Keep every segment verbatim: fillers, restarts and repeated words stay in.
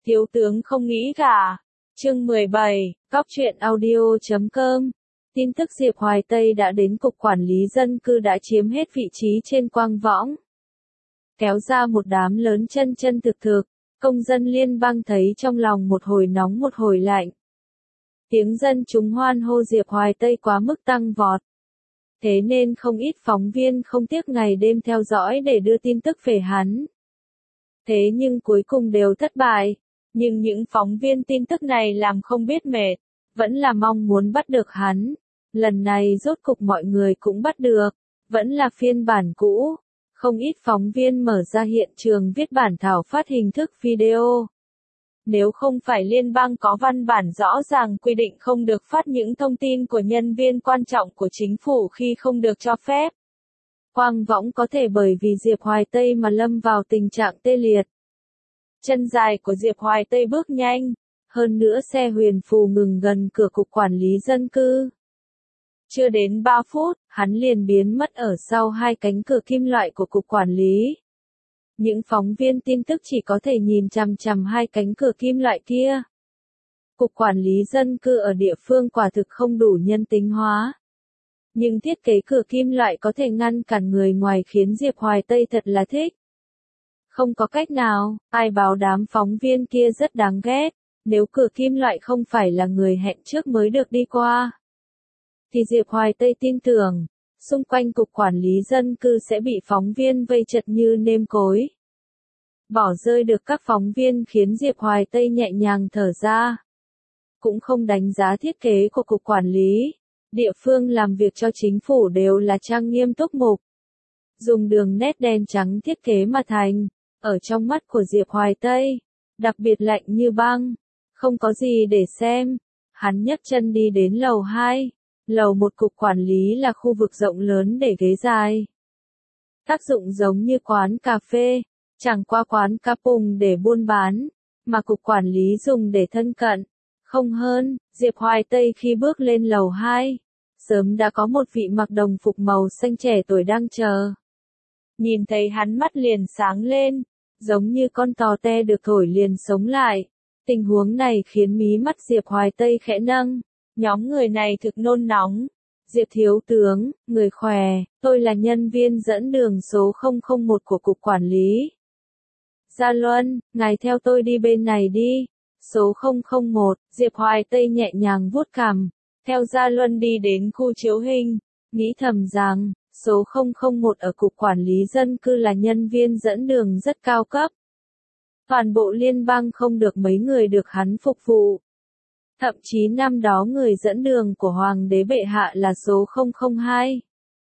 Thiếu tướng không nghĩ cả. Chương mười bảy, Cóc truyện audio chấm com. Tin tức Diệp Hoài Tây đã đến Cục Quản lý Dân cư đã chiếm hết vị trí trên quang võng. Kéo ra một đám lớn chân chân thực thực, công dân liên bang thấy trong lòng một hồi nóng một hồi lạnh. Tiếng dân chúng hoan hô Diệp Hoài Tây quá mức tăng vọt. Thế nên không ít phóng viên không tiếc ngày đêm theo dõi để đưa tin tức về hắn. Thế nhưng cuối cùng đều thất bại. Nhưng những phóng viên tin tức này làm không biết mệt, vẫn là mong muốn bắt được hắn. Lần này rốt cục mọi người cũng bắt được, vẫn là phiên bản cũ. Không ít phóng viên mở ra hiện trường viết bản thảo phát hình thức video. Nếu không phải liên bang có văn bản rõ ràng quy định không được phát những thông tin của nhân viên quan trọng của chính phủ khi không được cho phép. Quang võng có thể bởi vì Diệp Hoài Tây mà lâm vào tình trạng tê liệt. Chân dài của Diệp Hoài Tây bước nhanh, hơn nữa xe huyền phù ngừng gần cửa Cục Quản lý Dân cư. Chưa đến ba phút, hắn liền biến mất ở sau hai cánh cửa kim loại của Cục Quản lý. Những phóng viên tin tức chỉ có thể nhìn chằm chằm hai cánh cửa kim loại kia. Cục Quản lý Dân cư ở địa phương quả thực không đủ nhân tính hóa. Nhưng thiết kế cửa kim loại có thể ngăn cản người ngoài khiến Diệp Hoài Tây thật là thích. Không có cách nào, ai báo đám phóng viên kia rất đáng ghét, nếu cửa kim loại không phải là người hẹn trước mới được đi qua. Thì Diệp Hoài Tây tin tưởng, xung quanh Cục Quản lý Dân cư sẽ bị phóng viên vây chật như nêm cối. Bỏ rơi được các phóng viên khiến Diệp Hoài Tây nhẹ nhàng thở ra. Cũng không đánh giá thiết kế của Cục Quản lý, địa phương làm việc cho chính phủ đều là trang nghiêm túc mục. Dùng đường nét đen trắng thiết kế mà thành, ở trong mắt của Diệp Hoài Tây, đặc biệt lạnh như băng, không có gì để xem. Hắn nhấc chân đi đến lầu hai. Lầu một Cục Quản lý là khu vực rộng lớn để ghế dài. Tác dụng giống như quán cà phê, chẳng qua quán cà phùng để buôn bán, mà Cục Quản lý dùng để thân cận. Không hơn, Diệp Hoài Tây khi bước lên lầu hai, sớm đã có một vị mặc đồng phục màu xanh trẻ tuổi đang chờ. Nhìn thấy hắn mắt liền sáng lên, giống như con tò te được thổi liền sống lại. Tình huống này khiến mí mắt Diệp Hoài Tây khẽ nâng. Nhóm người này thực nôn nóng. Diệp thiếu tướng, người khỏe, tôi là nhân viên dẫn đường số không không một của Cục Quản lý. Gia Luân, ngài theo tôi đi bên này đi. Số không không một, Diệp Hoài Tây nhẹ nhàng vuốt cằm, theo Gia Luân đi đến khu chiếu hình, nghĩ thầm rằng, số không không một ở Cục Quản lý Dân cư là nhân viên dẫn đường rất cao cấp. Toàn bộ liên bang không được mấy người được hắn phục vụ. Thậm chí năm đó người dẫn đường của Hoàng đế bệ hạ là số không không hai.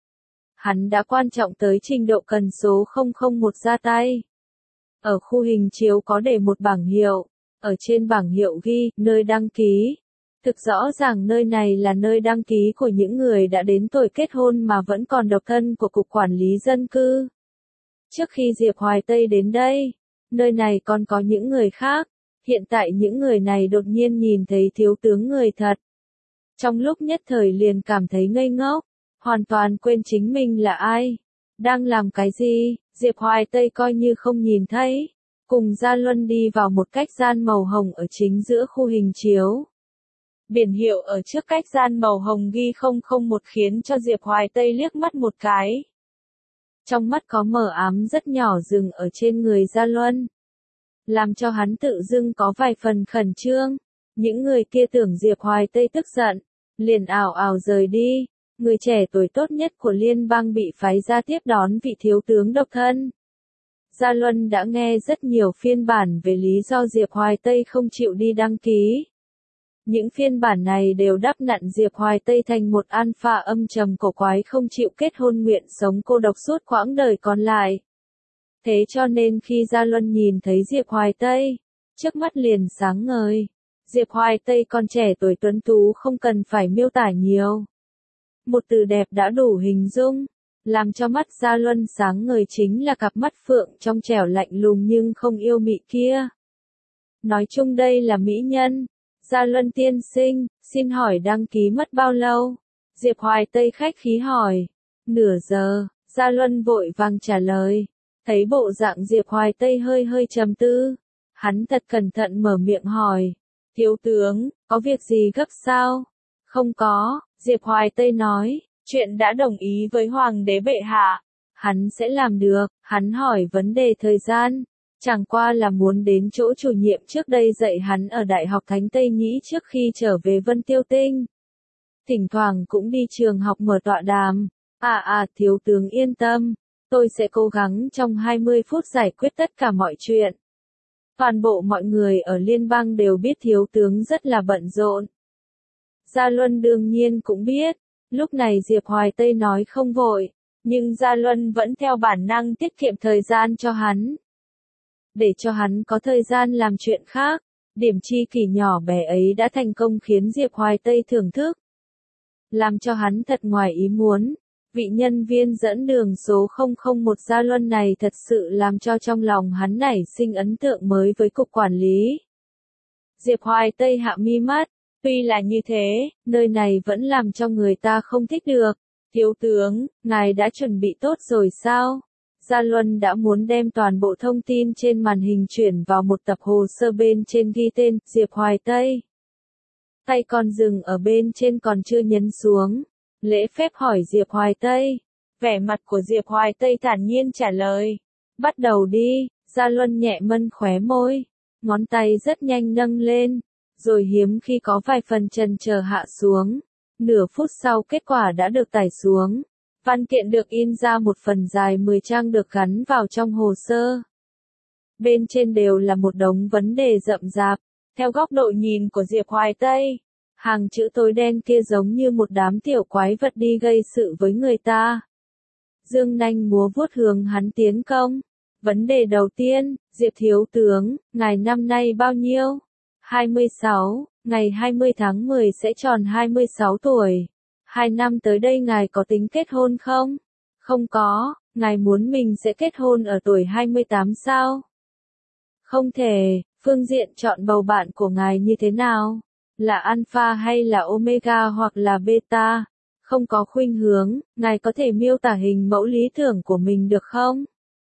Hắn đã quan trọng tới trình độ cần số không không một ra tay. Ở khu hình chiếu có để một bảng hiệu, ở trên bảng hiệu ghi, nơi đăng ký. Thực rõ ràng nơi này là nơi đăng ký của những người đã đến tuổi kết hôn mà vẫn còn độc thân của Cục Quản lý Dân cư. Trước khi Diệp Hoài Tây đến đây, nơi này còn có những người khác. Hiện tại những người này đột nhiên nhìn thấy thiếu tướng người thật. Trong lúc nhất thời liền cảm thấy ngây ngốc, hoàn toàn quên chính mình là ai, đang làm cái gì. Diệp Hoài Tây coi như không nhìn thấy, cùng Gia Luân đi vào một cách gian màu hồng ở chính giữa khu hình chiếu. Biển hiệu ở trước cách gian màu hồng ghi không không một khiến cho Diệp Hoài Tây liếc mắt một cái. Trong mắt có mờ ám rất nhỏ dừng ở trên người Gia Luân, làm cho hắn tự dưng có vài phần khẩn trương. Những người kia tưởng Diệp Hoài Tây tức giận, liền ảo ảo rời đi. Người trẻ tuổi tốt nhất của liên bang bị phái ra tiếp đón vị thiếu tướng độc thân. Gia Luân đã nghe rất nhiều phiên bản về lý do Diệp Hoài Tây không chịu đi đăng ký. Những phiên bản này đều đắp nặn Diệp Hoài Tây thành một alpha âm trầm cổ quái không chịu kết hôn nguyện sống cô độc suốt quãng đời còn lại. Thế cho nên khi Gia Luân nhìn thấy Diệp Hoài Tây, trước mắt liền sáng ngời. Diệp Hoài Tây còn trẻ tuổi tuấn tú không cần phải miêu tả nhiều. Một từ đẹp đã đủ hình dung, làm cho mắt Gia Luân sáng ngời chính là cặp mắt phượng trong trẻo lạnh lùng nhưng không yêu mị kia. Nói chung đây là mỹ nhân. Gia Luân tiên sinh, xin hỏi đăng ký mất bao lâu? Diệp Hoài Tây khách khí hỏi. Nửa giờ, Gia Luân vội vàng trả lời. Thấy bộ dạng Diệp Hoài Tây hơi hơi trầm tư, Hắn thật cẩn thận mở miệng hỏi. Thiếu tướng, có việc gì gấp sao? Không có, Diệp Hoài Tây nói, chuyện đã đồng ý với Hoàng đế bệ hạ. Hắn sẽ làm được, hắn hỏi vấn đề thời gian. Chẳng qua là muốn đến chỗ chủ nhiệm trước đây dạy hắn ở Đại học Thánh Tây Nhĩ trước khi trở về Vân Tiêu Tinh. Thỉnh thoảng cũng đi trường học mở tọa đàm. À à, thiếu tướng yên tâm, tôi sẽ cố gắng trong hai mươi phút giải quyết tất cả mọi chuyện. Toàn bộ mọi người ở liên bang đều biết thiếu tướng rất là bận rộn. Gia Luân đương nhiên cũng biết, lúc này Diệp Hoài Tây nói không vội, nhưng Gia Luân vẫn theo bản năng tiết kiệm thời gian cho hắn. Để cho hắn có thời gian làm chuyện khác, điểm chi kỷ nhỏ bé ấy đã thành công khiến Diệp Hoài Tây thưởng thức. Làm cho hắn thật ngoài ý muốn, vị nhân viên dẫn đường số không không một Gia Luân này thật sự làm cho trong lòng hắn nảy sinh ấn tượng mới với cục quản lý. Diệp Hoài Tây hạ mi mắt, tuy là như thế, nơi này vẫn làm cho người ta không thích được. Thiếu tướng, ngài đã chuẩn bị tốt rồi sao? Gia Luân đã muốn đem toàn bộ thông tin trên màn hình chuyển vào một tập hồ sơ bên trên ghi tên Diệp Hoài Tây. Tay còn dừng ở bên trên còn chưa nhấn xuống. Lễ phép hỏi Diệp Hoài Tây. Vẻ mặt của Diệp Hoài Tây thản nhiên trả lời. Bắt đầu đi, Gia Luân nhẹ mân khóe môi. Ngón tay rất nhanh nâng lên, rồi hiếm khi có vài phần chần chờ hạ xuống. Nửa phút sau kết quả đã được tải xuống. Văn kiện được in ra một phần dài mười trang được gắn vào trong hồ sơ. Bên trên đều là một đống vấn đề rậm rạp. Theo góc độ nhìn của Diệp Hoài Tây, hàng chữ tối đen kia giống như một đám tiểu quái vật đi gây sự với người ta. Dương nanh múa vuốt hướng hắn tiến công. Vấn đề đầu tiên, Diệp thiếu tướng, ngài năm nay bao nhiêu? hai mươi sáu, ngày hai mươi tháng mười sẽ tròn hai mươi sáu tuổi. Hai năm tới đây ngài có tính kết hôn không? Không có, ngài muốn mình sẽ kết hôn ở tuổi hai mươi tám sao? Không thể, phương diện chọn bầu bạn của ngài như thế nào? Là alpha hay là omega hoặc là beta? Không có khuynh hướng, ngài có thể miêu tả hình mẫu lý tưởng của mình được không?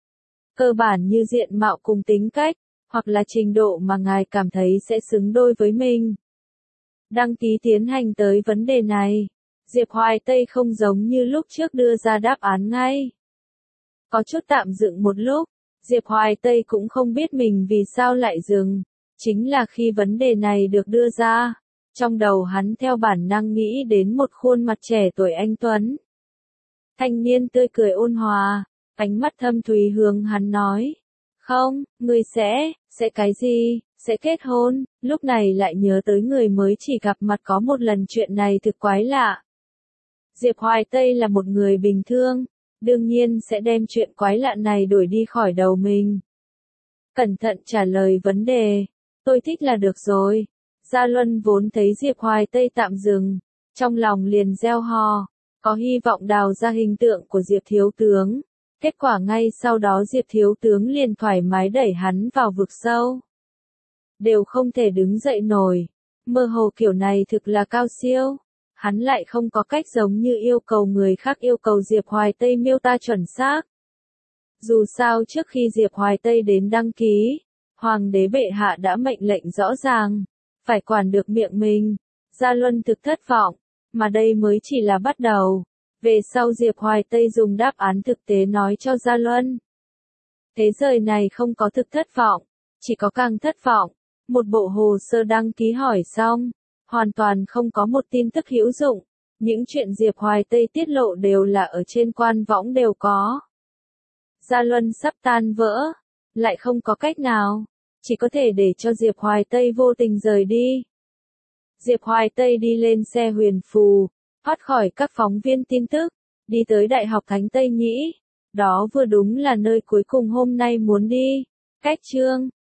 Cơ bản như diện mạo cùng tính cách, hoặc là trình độ mà ngài cảm thấy sẽ xứng đôi với mình. Đăng ký tiến hành tới vấn đề này. Diệp Hoài Tây không giống như lúc trước đưa ra đáp án ngay. Có chút tạm dừng một lúc, Diệp Hoài Tây cũng không biết mình vì sao lại dừng. Chính là khi vấn đề này được đưa ra, trong đầu hắn theo bản năng nghĩ đến một khuôn mặt trẻ tuổi anh tuấn. Thanh niên tươi cười ôn hòa, ánh mắt thâm thúy hướng hắn nói. Không, ngươi sẽ, sẽ cái gì, sẽ kết hôn, lúc này lại nhớ tới người mới chỉ gặp mặt có một lần chuyện này thực quái lạ. Diệp Hoài Tây là một người bình thường, đương nhiên sẽ đem chuyện quái lạ này đuổi đi khỏi đầu mình. Cẩn thận trả lời vấn đề, tôi thích là được rồi. Gia Luân vốn thấy Diệp Hoài Tây tạm dừng, trong lòng liền gieo hò, có hy vọng đào ra hình tượng của Diệp thiếu tướng. Kết quả ngay sau đó Diệp thiếu tướng liền thoải mái đẩy hắn vào vực sâu. Đều không thể đứng dậy nổi, mơ hồ kiểu này thực là cao siêu. Hắn lại không có cách giống như yêu cầu người khác yêu cầu Diệp Hoài Tây miêu tả chuẩn xác. Dù sao trước khi Diệp Hoài Tây đến đăng ký, Hoàng đế bệ hạ đã mệnh lệnh rõ ràng, phải quản được miệng mình. Gia Luân thực thất vọng, mà đây mới chỉ là bắt đầu. Về sau Diệp Hoài Tây dùng đáp án thực tế nói cho Gia Luân. Thế giới này không có thực thất vọng, chỉ có càng thất vọng. Một bộ hồ sơ đăng ký hỏi xong, hoàn toàn không có một tin tức hữu dụng. Những chuyện Diệp Hoài Tây tiết lộ đều là ở trên quan võng đều có. Gia Luân sắp tan vỡ, lại không có cách nào, chỉ có thể để cho Diệp Hoài Tây vô tình rời đi. Diệp Hoài Tây đi lên xe huyền phù, thoát khỏi các phóng viên tin tức, đi tới Đại học Thánh Tây Nhĩ. Đó vừa đúng là nơi cuối cùng hôm nay muốn đi. Cách chương